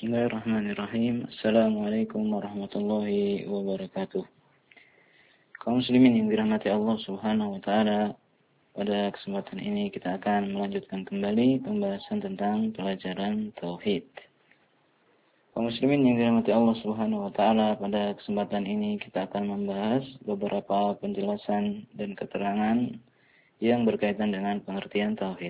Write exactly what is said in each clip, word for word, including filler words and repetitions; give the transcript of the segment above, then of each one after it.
Bismillahirrahmanirrahim. Assalamualaikum warahmatullahi wabarakatuh. Kaum muslimin yang dirahmati Allah Subhanahu wa taala, pada kesempatan ini kita akan melanjutkan kembali pembahasan tentang pelajaran tauhid. Kaum muslimin yang dirahmati Allah Subhanahu wa taala, pada kesempatan ini kita akan membahas beberapa penjelasan dan keterangan yang berkaitan dengan pengertian tauhid.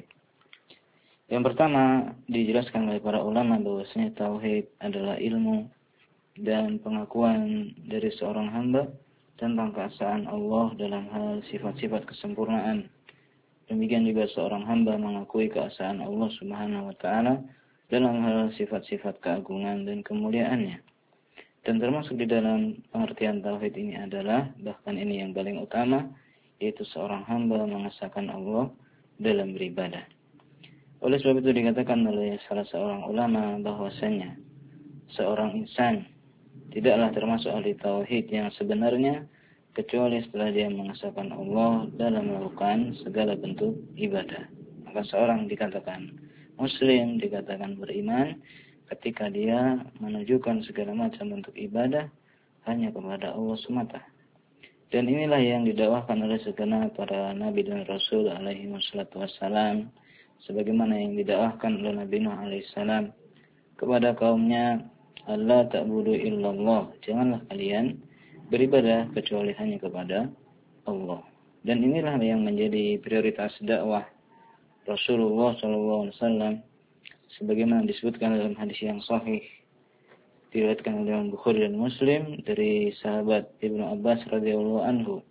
Yang pertama, dijelaskan oleh para ulama bahwasanya tauhid adalah ilmu dan pengakuan dari seorang hamba tentang keesaan Allah dalam hal sifat-sifat kesempurnaan. Demikian juga seorang hamba mengakui keesaan Allah Subhanahu wa taala dalam hal sifat-sifat keagungan dan kemuliaannya. Dan termasuk di dalam pengertian tauhid ini adalah, bahkan ini yang paling utama, yaitu seorang hamba mengesahkan Allah dalam beribadah. Oleh sebab itu dikatakan oleh salah seorang ulama bahwasanya seorang insan tidaklah termasuk ahli tauhid yang sebenarnya kecuali setelah dia mengesahkan Allah dalam melakukan segala bentuk ibadah. Maka seorang dikatakan muslim, dikatakan beriman ketika dia menunjukkan segala macam bentuk ibadah hanya kepada Allah semata. Dan inilah yang didakwahkan oleh segenap para nabi dan rasul alaihi wassalatu wassalam, sebagaimana yang didakwahkan oleh Nabi Nuh alaihissalam kepada kaumnya, Allah ta'budu illallah, janganlah kalian beribadah kecuali hanya kepada Allah. Dan inilah yang menjadi prioritas dakwah Rasulullah shallallahu alaihi wasallam, sebagaimana disebutkan dalam hadis yang sahih diriwayatkan oleh Bukhari dan Muslim dari sahabat Ibnu Abbas radhiyallahu anhu,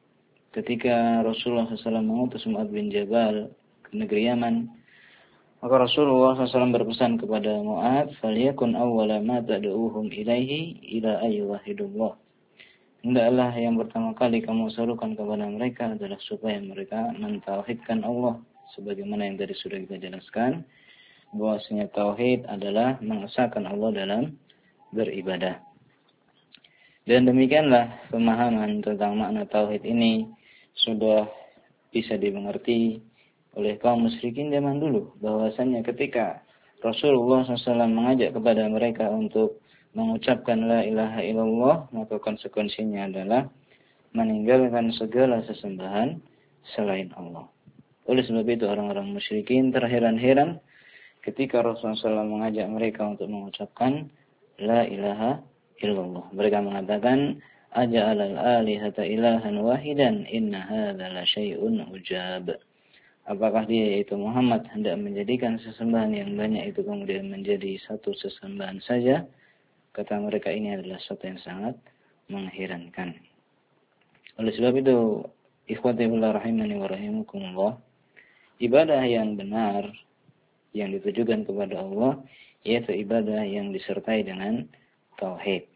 ketika Rasulullah shallallahu alaihi wasallam mengutus Mu'adz bin Jabal ke negeri Yaman, maka Rasulullah shallallahu alaihi wasallam berpesan kepada Mu'adz, "Falyakun awwala ma tad'uuhum ilaihi ila ayyuhidullah." Hendaklah yang pertama kali kamu serukan kepada mereka adalah supaya mereka mentauhidkan Allah, sebagaimana yang tadi sudah kita jelaskan, bahwasanya tauhid adalah mengesahkan Allah dalam beribadah. Dan demikianlah pemahaman tentang makna tauhid ini sudah bisa dimengerti oleh kaum musyrikin zaman dulu, bahwasanya ketika Rasulullah shallallahu alaihi wasallam mengajak kepada mereka untuk mengucapkan la ilaha illallah, maka konsekuensinya adalah meninggalkan segala sesembahan selain Allah. Oleh sebab itu orang-orang musyrikin terheran-heran ketika Rasulullah shallallahu alaihi wasallam mengajak mereka untuk mengucapkan la ilaha illallah. Mereka mengatakan, aja'alal alihata ilahan wahidan inna hadza la syai'un ujab. Apakah dia, yaitu Muhammad, hendak menjadikan sesembahan yang banyak itu kemudian menjadi satu sesembahan saja? Kata mereka, ini adalah sesuatu yang sangat mengherankan. Oleh sebab itu, ikhwati fillah rahimani wa rahimakumullah, ibadah yang benar yang ditujukan kepada Allah yaitu ibadah yang disertai dengan tauhid.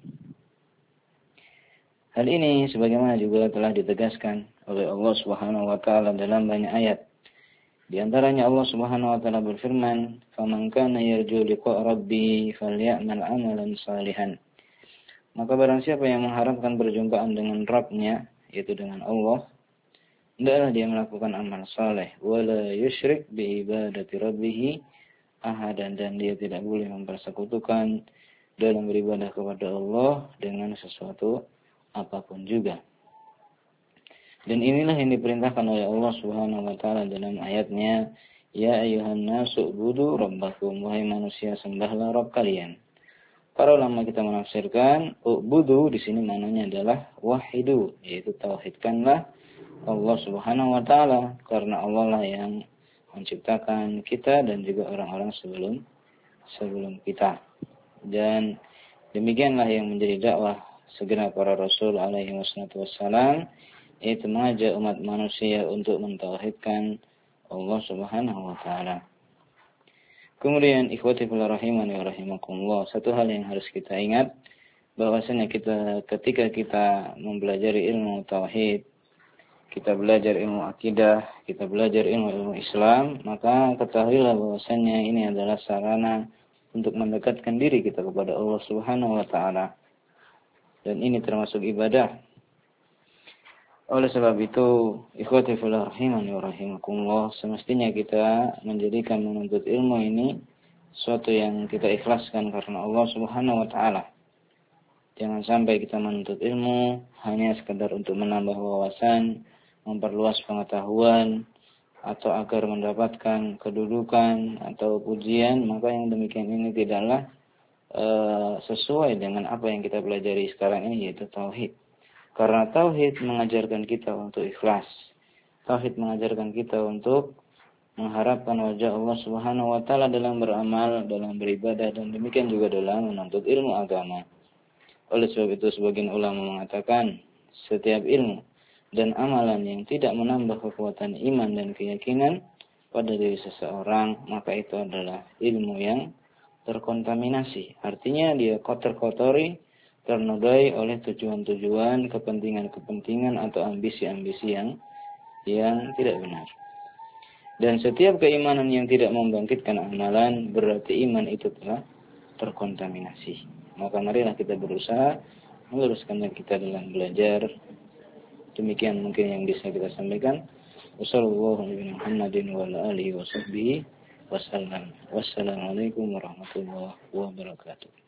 Hal ini sebagaimana juga telah ditegaskan oleh Allah Subhanahu wa taala dalam banyak ayat. Di antaranya Allah Subhanahu wa taala berfirman, "Faman kana yarju liqa' rabbih falyamal 'amalan shalihan." Maka barang siapa yang mengharapkan berjumpaan dengan Rabb-nya, yaitu dengan Allah, hendaklah dia melakukan amal saleh, wala yusyrik bi ibadati rabbih ahadan, dan dia tidak boleh mempersekutukan dalam beribadah kepada Allah dengan sesuatu apapun juga. Dan inilah yang diperintahkan oleh Allah Subhanahu wa taala dalam ayatnya, ya ayyuhan nasu ubudu rabbakum, wahai manusia sembahlah Rabb kalian. Para ulama kita menafsirkan ubudu di sini maknanya adalah wahidu, yaitu tauhidkanlah Allah Subhanahu wa taala, karena Allah lah yang menciptakan kita dan juga orang-orang sebelum sebelum kita. Dan demikianlah yang menjadi dakwah segenap para rasul alaihi wassalam, yaitu mengajak umat manusia untuk mentauhidkan Allah Subhanahu wa taala. Kemudian ikhwati fillah rahimani wa rahimakumullah, satu hal yang harus kita ingat, bahwasanya kita ketika kita mempelajari ilmu tauhid, kita belajar ilmu akidah, kita belajar ilmu-ilmu Islam, maka ketahuilah bahwasanya ini adalah sarana untuk mendekatkan diri kita kepada Allah Subhanahu wa taala. Dan ini termasuk ibadah. Oleh sebab itu, ikhwati fillah rahimani wa rahimakumullah, semestinya kita menjadikan menuntut ilmu ini sesuatu yang kita ikhlaskan karena Allah Subhanahu wa taala. Jangan sampai kita menuntut ilmu hanya sekedar untuk menambah wawasan, memperluas pengetahuan, atau agar mendapatkan kedudukan atau pujian, maka yang demikian ini tidaklah e, sesuai dengan apa yang kita pelajari sekarang ini, yaitu tauhid. Karena tauhid mengajarkan kita untuk ikhlas. Tauhid mengajarkan kita untuk mengharapkan wajah Allah Subhanahu wa taala dalam beramal, dalam beribadah, dan demikian juga dalam menuntut ilmu agama. Oleh sebab itu sebagian ulama mengatakan setiap ilmu dan amalan yang tidak menambah kekuatan iman dan keyakinan pada diri seseorang, maka itu adalah ilmu yang terkontaminasi. Artinya dia kotor-kotori, ternodai oleh tujuan-tujuan, kepentingan-kepentingan atau ambisi-ambisi yang yang tidak benar. Dan setiap keimanan yang tidak membangkitkan amalan, berarti iman itu telah terkontaminasi. Maka marilah kita berusaha meluruskan kita dalam belajar. Demikian mungkin yang bisa kita sampaikan. Wassalamualaikum warahmatullahi wabarakatuh.